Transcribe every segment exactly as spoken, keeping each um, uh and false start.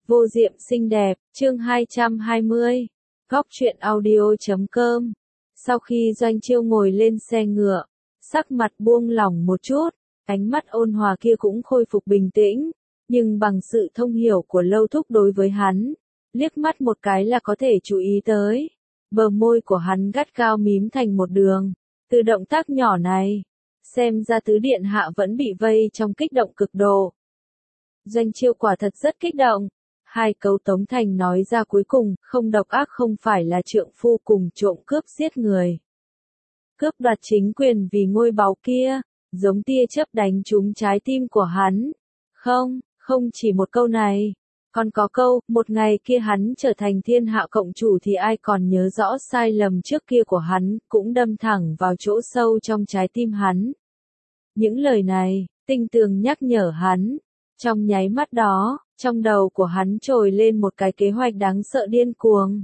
Vô diệm xinh đẹp, chương hai trăm hai mươi. Góc truyện audio chấm com. Sau khi Doanh Chiêu ngồi lên xe ngựa, sắc mặt buông lỏng một chút, ánh mắt ôn hòa kia cũng khôi phục bình tĩnh, nhưng bằng sự thông hiểu của Lâu Thúc đối với hắn, liếc mắt một cái là có thể chú ý tới. Bờ môi của hắn gắt gao mím thành một đường, từ động tác nhỏ này, xem ra tứ điện hạ vẫn bị vây trong kích động cực độ. Doanh Chiêu quả thật rất kích động. Hai câu Tống Thành nói ra cuối cùng, không độc ác không phải là trượng phu cùng trộm cướp giết người. Cướp đoạt chính quyền vì ngôi báu kia, giống tia chớp đánh trúng trái tim của hắn. Không, không chỉ một câu này, còn có câu, một ngày kia hắn trở thành thiên hạ cộng chủ thì ai còn nhớ rõ sai lầm trước kia của hắn, cũng đâm thẳng vào chỗ sâu trong trái tim hắn. Những lời này, tinh tường nhắc nhở hắn, trong nháy mắt đó, trong đầu của hắn trồi lên một cái kế hoạch đáng sợ điên cuồng.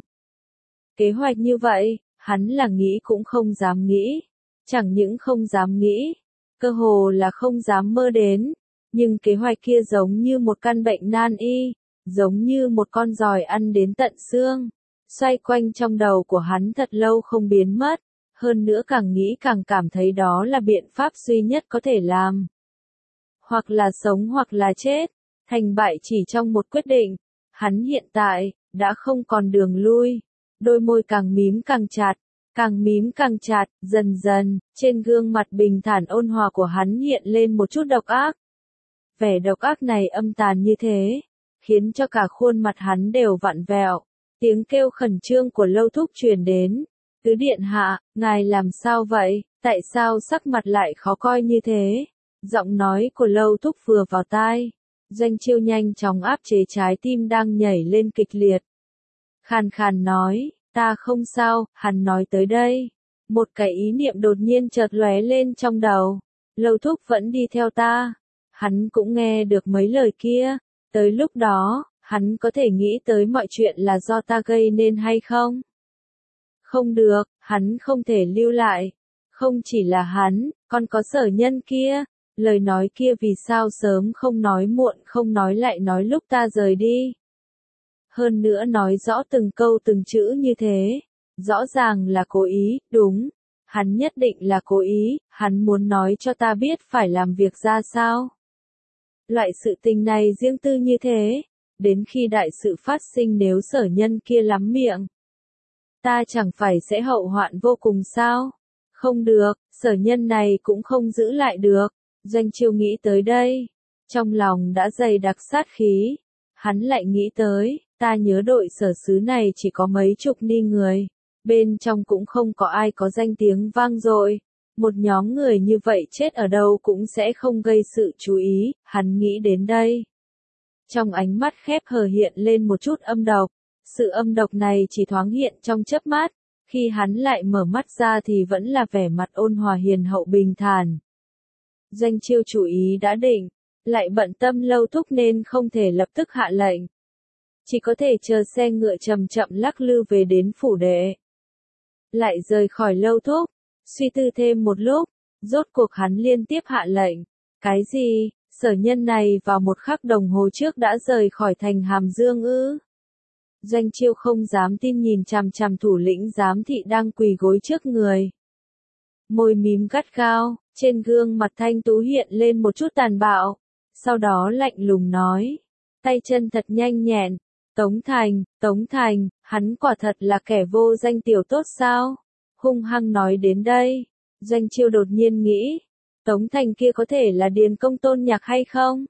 Kế hoạch như vậy, hắn là nghĩ cũng không dám nghĩ. Chẳng những không dám nghĩ, cơ hồ là không dám mơ đến. Nhưng kế hoạch kia giống như một căn bệnh nan y, giống như một con giòi ăn đến tận xương. Xoay quanh trong đầu của hắn thật lâu không biến mất. Hơn nữa càng nghĩ càng cảm thấy đó là biện pháp duy nhất có thể làm. Hoặc là sống hoặc là chết. Thành bại chỉ trong một quyết định, hắn hiện tại, đã không còn đường lui, đôi môi càng mím càng chặt, càng mím càng chặt, dần dần, trên gương mặt bình thản ôn hòa của hắn hiện lên một chút độc ác. Vẻ độc ác này âm tàn như thế, khiến cho cả khuôn mặt hắn đều vặn vẹo, tiếng kêu khẩn trương của Lâu Thúc truyền đến, tứ điện hạ, ngài làm sao vậy, tại sao sắc mặt lại khó coi như thế, giọng nói của Lâu Thúc vừa vào tai. Doanh Chiêu nhanh chóng áp chế trái tim đang nhảy lên kịch liệt. Khàn khàn nói, ta không sao, hắn nói tới đây. Một cái ý niệm đột nhiên chợt lóe lên trong đầu. Lâu Thúc vẫn đi theo ta. Hắn cũng nghe được mấy lời kia. Tới lúc đó, hắn có thể nghĩ tới mọi chuyện là do ta gây nên hay không? Không được, hắn không thể lưu lại. Không chỉ là hắn, còn có Sở Nhân kia. Lời nói kia vì sao sớm không nói muộn không nói lại nói lúc ta rời đi. Hơn nữa nói rõ từng câu từng chữ như thế. Rõ ràng là cố ý, đúng. Hắn nhất định là cố ý, hắn muốn nói cho ta biết phải làm việc ra sao. Loại sự tình này riêng tư như thế. Đến khi đại sự phát sinh nếu Sở Nhân kia lắm miệng. Ta chẳng phải sẽ hậu hoạn vô cùng sao? Không được, Sở Nhân này cũng không giữ lại được. Doanh Chiêu nghĩ tới đây, trong lòng đã dày đặc sát khí, hắn lại nghĩ tới, ta nhớ đội Sở Sứ này chỉ có mấy chục ni người, bên trong cũng không có ai có danh tiếng vang dội, một nhóm người như vậy chết ở đâu cũng sẽ không gây sự chú ý, hắn nghĩ đến đây. Trong ánh mắt khép hờ hiện lên một chút âm độc, sự âm độc này chỉ thoáng hiện trong chớp mắt, khi hắn lại mở mắt ra thì vẫn là vẻ mặt ôn hòa hiền hậu bình thản. Doanh Chiêu chủ ý đã định, lại bận tâm Lâu Thúc nên không thể lập tức hạ lệnh. Chỉ có thể chờ xe ngựa chậm chậm lắc lư về đến phủ đệ. Lại rời khỏi Lâu Thúc, suy tư thêm một lúc, rốt cuộc hắn liên tiếp hạ lệnh. Cái gì, Sở Nhân này vào một khắc đồng hồ trước đã rời khỏi thành Hàm Dương ư? Doanh Chiêu không dám tin nhìn chằm chằm thủ lĩnh giám thị đang quỳ gối trước người. Môi mím gắt gao. Trên gương mặt thanh tú hiện lên một chút tàn bạo, sau đó lạnh lùng nói, tay chân thật nhanh nhẹn, Tống Thành, Tống Thành, hắn quả thật là kẻ vô danh tiểu tốt sao? Hung hăng nói đến đây, Doanh Chiêu đột nhiên nghĩ, Tống Thành kia có thể là Điền Công Tôn Nhạc hay không?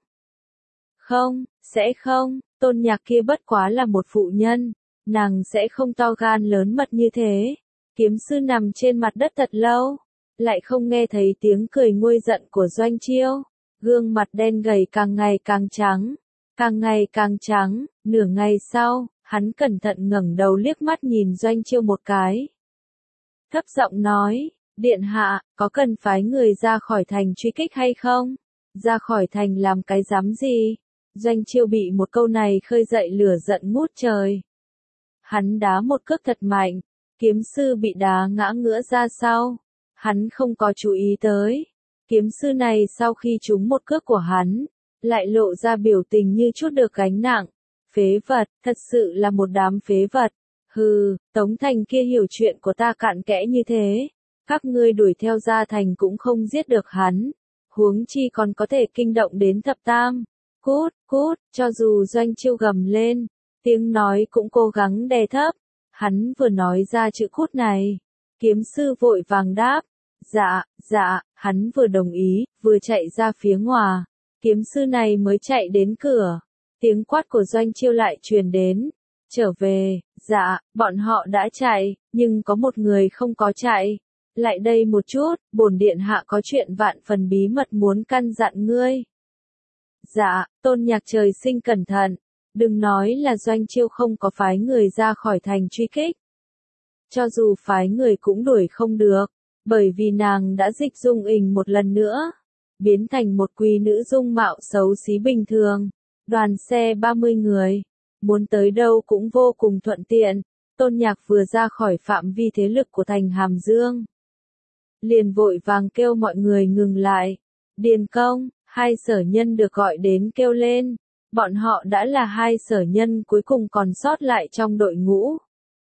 Không, sẽ không, Tôn Nhạc kia bất quá là một phụ nhân, nàng sẽ không to gan lớn mật như thế. Kiếm sư nằm trên mặt đất thật lâu. Lại không nghe thấy tiếng cười nguôi giận của Doanh Chiêu, gương mặt đen gầy càng ngày càng trắng, càng ngày càng trắng, nửa ngày sau, hắn cẩn thận ngẩng đầu liếc mắt nhìn Doanh Chiêu một cái. Thấp giọng nói, điện hạ, có cần phái người ra khỏi thành truy kích hay không? Ra khỏi thành làm cái dám gì? Doanh Chiêu bị một câu này khơi dậy lửa giận ngút trời. Hắn đá một cước thật mạnh, kiếm sư bị đá ngã ngửa ra sau. Hắn không có chú ý tới. Kiếm sư này sau khi trúng một cước của hắn, lại lộ ra biểu tình như chút được gánh nặng. Phế vật, thật sự là một đám phế vật. Hừ, Tống Thành kia hiểu chuyện của ta cặn kẽ như thế. Các ngươi đuổi theo Gia Thành cũng không giết được hắn. Huống chi còn có thể kinh động đến thập tam. Cút, cút, cho dù Doanh Chiêu gầm lên, tiếng nói cũng cố gắng đè thấp. Hắn vừa nói ra chữ cút này. Kiếm sư vội vàng đáp. Dạ, dạ, hắn vừa đồng ý, vừa chạy ra phía ngoài. Kiếm sư này mới chạy đến cửa. Tiếng quát của Doanh Chiêu lại truyền đến. Trở về, dạ, bọn họ đã chạy, nhưng có một người không có chạy. Lại đây một chút, bổn điện hạ có chuyện vạn phần bí mật muốn căn dặn ngươi. Dạ, Tôn Nhạc trời sinh cẩn thận. Đừng nói là Doanh Chiêu không có phái người ra khỏi thành truy kích. Cho dù phái người cũng đuổi không được, bởi vì nàng đã dịch dung ình một lần nữa. Biến thành một quý nữ dung mạo xấu xí bình thường. Đoàn xe ba mươi người. Muốn tới đâu cũng vô cùng thuận tiện. Tôn Nhạc vừa ra khỏi phạm vi thế lực của thành Hàm Dương. Liền vội vàng kêu mọi người ngừng lại. Điền Công, hai sở nhân được gọi đến kêu lên. Bọn họ đã là hai sở nhân cuối cùng còn sót lại trong đội ngũ.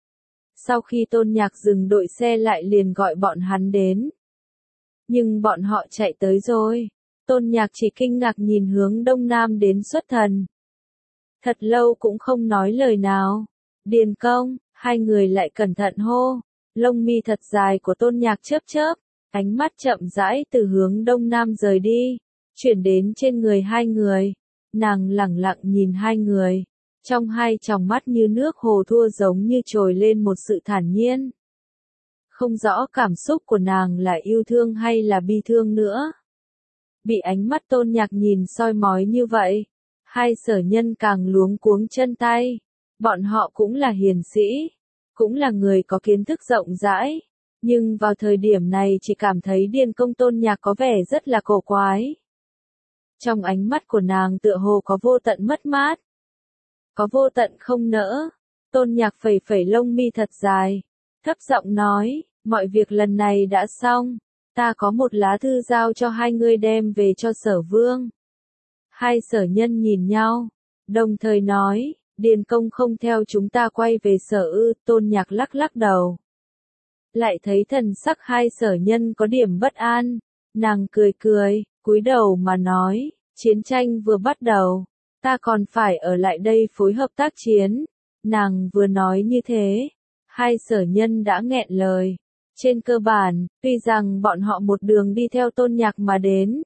Sau khi Tôn Nhạc dừng đội xe lại liền gọi bọn hắn đến. Nhưng bọn họ chạy tới rồi. Tôn Nhạc chỉ kinh ngạc nhìn hướng đông nam đến xuất thần. Thật lâu cũng không nói lời nào. Điền Công, hai người lại cẩn thận hô. Lông mi thật dài của Tôn Nhạc chớp chớp. Ánh mắt chậm rãi từ hướng đông nam rời đi. Chuyển đến trên người hai người. Nàng lẳng lặng nhìn hai người. Trong hai tròng mắt như nước hồ thua giống như trồi lên một sự thản nhiên. Không rõ cảm xúc của nàng là yêu thương hay là bi thương nữa. Bị ánh mắt Tôn Nhạc nhìn soi mói như vậy. Hai sở nhân càng luống cuống chân tay. Bọn họ cũng là hiền sĩ. Cũng là người có kiến thức rộng rãi. Nhưng vào thời điểm này chỉ cảm thấy Điền Công Tôn Nhạc có vẻ rất là cổ quái. Trong ánh mắt của nàng tựa hồ có vô tận mất mát. Có vô tận không nỡ. Tôn Nhạc phẩy phẩy lông mi thật dài. Thấp giọng nói, mọi việc lần này đã xong. Ta có một lá thư giao cho hai ngươi đem về cho sở vương. Hai sở nhân nhìn nhau. Đồng thời nói, Điền Công không theo chúng ta quay về sở ư. Tôn Nhạc lắc lắc đầu. Lại thấy thần sắc hai sở nhân có điểm bất an. Nàng cười cười, cúi đầu mà nói, chiến tranh vừa bắt đầu. Ta còn phải ở lại đây phối hợp tác chiến. Nàng vừa nói như thế. Hai sở nhân đã nghẹn lời. Trên cơ bản, tuy rằng bọn họ một đường đi theo Tôn Nhạc mà đến.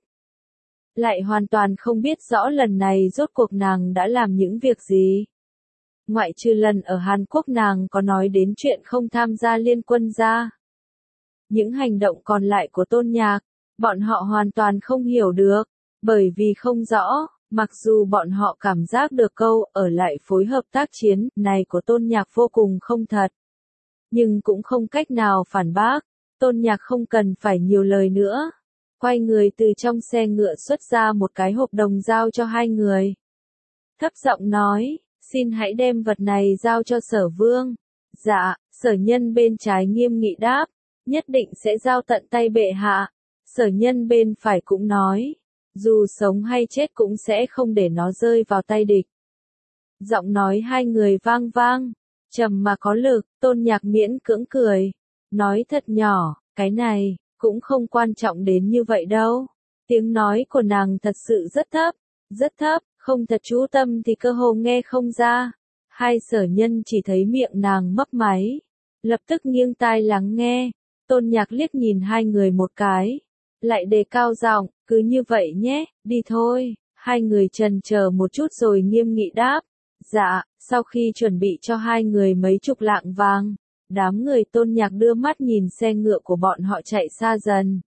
Lại hoàn toàn không biết rõ lần này rốt cuộc nàng đã làm những việc gì. Ngoại trừ lần ở Hàn Quốc nàng có nói đến chuyện không tham gia liên quân ra. Những hành động còn lại của Tôn Nhạc, bọn họ hoàn toàn không hiểu được. Bởi vì không rõ. Mặc dù bọn họ cảm giác được câu ở lại phối hợp tác chiến này của Tôn Nhạc vô cùng không thật. Nhưng cũng không cách nào phản bác. Tôn Nhạc không cần phải nhiều lời nữa. Quay người từ trong xe ngựa xuất ra một cái hộp đồng giao cho hai người. Thấp giọng nói, xin hãy đem vật này giao cho sở vương. Dạ, sở nhân bên trái nghiêm nghị đáp. Nhất định sẽ giao tận tay bệ hạ. Sở nhân bên phải cũng nói. Dù sống hay chết cũng sẽ không để nó rơi vào tay địch. Giọng nói hai người vang vang, trầm mà có lực. Tôn Nhạc miễn cưỡng cười, nói thật nhỏ, cái này cũng không quan trọng đến như vậy đâu. Tiếng nói của nàng thật sự rất thấp, rất thấp, không thật chú tâm thì cơ hồ nghe không ra. Hai sở nhân chỉ thấy miệng nàng mấp máy, lập tức nghiêng tai lắng nghe. Tôn Nhạc liếc nhìn hai người một cái, lại đề cao giọng, cứ như vậy nhé, đi thôi. Hai người chần chờ một chút rồi nghiêm nghị đáp. Dạ, sau khi chuẩn bị cho hai người mấy chục lạng vàng, đám người Tôn Nhạc đưa mắt nhìn xe ngựa của bọn họ chạy xa dần.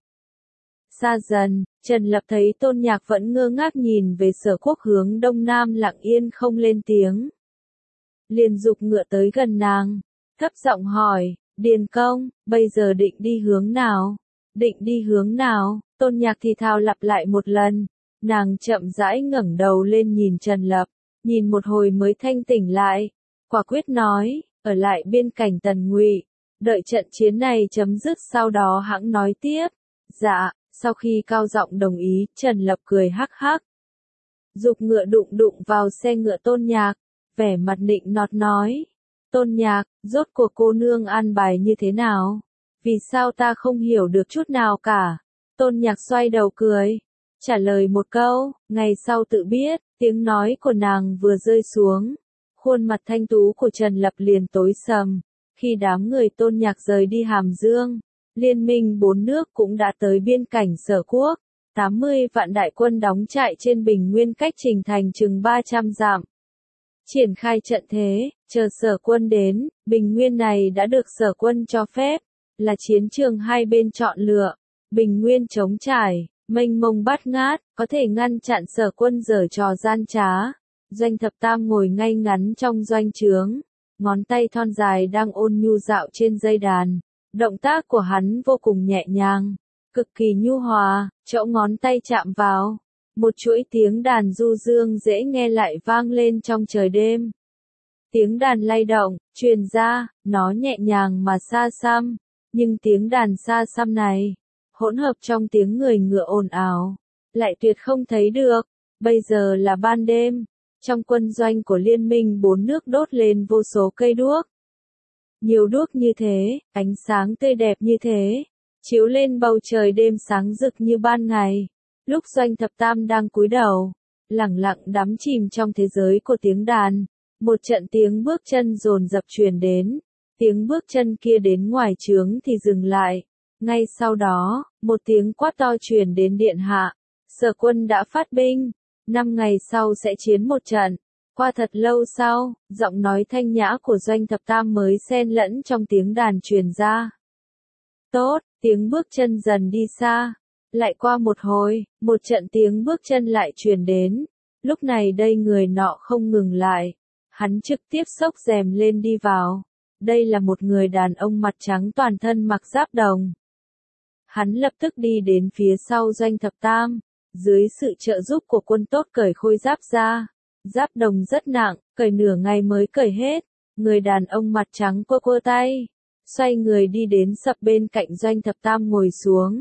Xa dần, Trần Lập thấy Tôn Nhạc vẫn ngơ ngác nhìn về sở quốc hướng đông nam lặng yên không lên tiếng. Liền giục ngựa tới gần nàng, thấp giọng hỏi, Điền Công, bây giờ định đi hướng nào? Định đi hướng nào? Tôn Nhạc thì thào lặp lại một lần. Nàng chậm rãi ngẩng đầu lên nhìn Trần Lập, nhìn một hồi mới thanh tỉnh lại, quả quyết nói, ở lại bên cạnh Tần Ngụy, đợi trận chiến này chấm dứt sau đó hẵng nói tiếp. Dạ, sau khi cao giọng đồng ý, Trần Lập cười hắc hắc. Giục ngựa đụng đụng vào xe ngựa Tôn Nhạc, vẻ mặt nịnh nọt nói. Tôn Nhạc, rốt cuộc cô nương an bài như thế nào? Vì sao ta không hiểu được chút nào cả? Tôn Nhạc xoay đầu cười, trả lời một câu, ngày sau tự biết. Tiếng nói của nàng vừa rơi xuống, khuôn mặt thanh tú của Trần Lập liền tối sầm. Khi đám người Tôn Nhạc rời đi Hàm Dương, liên minh bốn nước cũng đã tới biên cảnh Sở Quốc. tám mươi vạn đại quân đóng trại trên bình nguyên cách Trình Thành chừng ba trăm dặm. Triển khai trận thế, chờ Sở quân đến, bình nguyên này đã được Sở quân cho phép, là chiến trường hai bên chọn lựa. Bình nguyên trống trải, mênh mông bát ngát, có thể ngăn chặn Sở quân giở trò gian trá. Doanh Thập Tam ngồi ngay ngắn trong doanh trướng, ngón tay thon dài đang ôn nhu dạo trên dây đàn. Động tác của hắn vô cùng nhẹ nhàng, cực kỳ nhu hòa, chỗ ngón tay chạm vào. Một chuỗi tiếng đàn du dương dễ nghe lại vang lên trong trời đêm. Tiếng đàn lay động, truyền ra, nó nhẹ nhàng mà xa xăm, nhưng tiếng đàn xa xăm này, hỗn hợp trong tiếng người ngựa ồn ào, lại tuyệt không thấy được. Bây giờ là ban đêm, trong quân doanh của liên minh bốn nước đốt lên vô số cây đuốc. Nhiều đuốc như thế, ánh sáng tươi đẹp như thế, chiếu lên bầu trời đêm sáng rực như ban ngày. Lúc Doanh Thập Tam đang cúi đầu, lẳng lặng đắm chìm trong thế giới của tiếng đàn, một trận tiếng bước chân dồn dập truyền đến. Tiếng bước chân kia đến ngoài trướng thì dừng lại. Ngay sau đó, một tiếng quát to truyền đến điện hạ. Sở quân đã phát binh, năm ngày sau sẽ chiến một trận. Qua thật lâu sau, giọng nói thanh nhã của Doanh Thập Tam mới xen lẫn trong tiếng đàn truyền ra. Tốt, tiếng bước chân dần đi xa. Lại qua một hồi, một trận tiếng bước chân lại truyền đến. Lúc này đây người nọ không ngừng lại. Hắn trực tiếp xốc rèm lên đi vào. Đây là một người đàn ông mặt trắng toàn thân mặc giáp đồng. Hắn lập tức đi đến phía sau Doanh Thập Tam. Dưới sự trợ giúp của quân tốt cởi khôi giáp ra. Giáp đồng rất nặng, cởi nửa ngày mới cởi hết. Người đàn ông mặt trắng quơ quơ tay, xoay người đi đến sập bên cạnh Doanh Thập Tam ngồi xuống.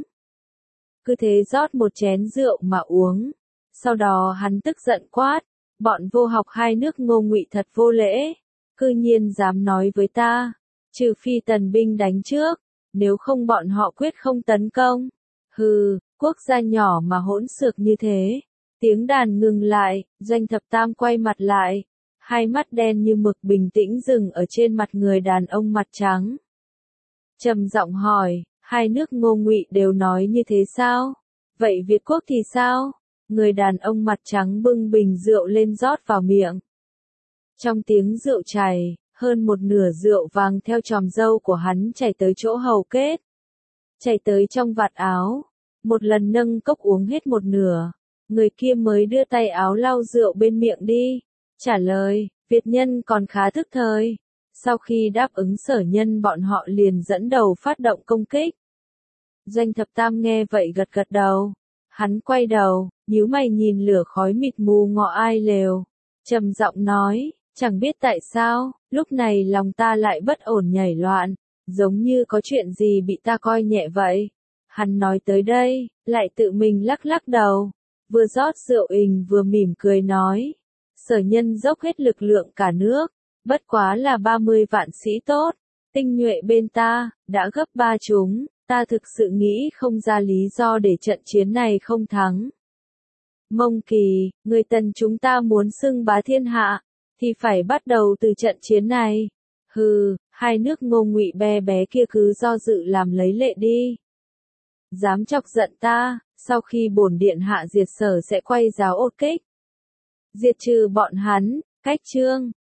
Cứ thế rót một chén rượu mà uống. Sau đó hắn tức giận quát, bọn vô học hai nước Ngô Ngụy thật vô lễ. Cư nhiên dám nói với ta, trừ phi tần binh đánh trước, nếu không bọn họ quyết không tấn công. Hừ, quốc gia nhỏ mà hỗn xược như thế. Tiếng đàn ngừng lại, Doanh Thập Tam quay mặt lại. Hai mắt đen như mực bình tĩnh dừng ở trên mặt người đàn ông mặt trắng. Trầm giọng hỏi, hai nước Ngô Ngụy đều nói như thế sao? Vậy Việt quốc thì sao? Người đàn ông mặt trắng bưng bình rượu lên rót vào miệng. Trong tiếng rượu chảy, hơn một nửa rượu vàng theo tròm râu của hắn chảy tới chỗ hầu kết. Chảy tới trong vạt áo. Một lần nâng cốc uống hết một nửa. Người kia mới đưa tay áo lau rượu bên miệng đi. Trả lời, Việt nhân còn khá thức thời. Sau khi đáp ứng Sở nhân bọn họ liền dẫn đầu phát động công kích. Doanh Thập Tam nghe vậy gật gật đầu. Hắn quay đầu, nhíu mày nhìn lửa khói mịt mù ngọ ai lều. Trầm giọng nói, chẳng biết tại sao, lúc này lòng ta lại bất ổn nhảy loạn, giống như có chuyện gì bị ta coi nhẹ vậy. Hắn nói tới đây, lại tự mình lắc lắc đầu, vừa rót rượu ình vừa mỉm cười nói. Sở nhân dốc hết lực lượng cả nước, bất quá là ba mươi vạn sĩ tốt, tinh nhuệ bên ta, đã gấp ba chúng, ta thực sự nghĩ không ra lý do để trận chiến này không thắng. Mông Kỳ, người Tần chúng ta muốn xưng bá thiên hạ, thì phải bắt đầu từ trận chiến này. Hừ, hai nước Ngô Ngụy bé bé kia cứ do dự làm lấy lệ đi. Dám chọc giận ta, sau khi bổn điện hạ diệt Sở sẽ quay giáo ốt kích. Diệt trừ bọn hắn, cách chương.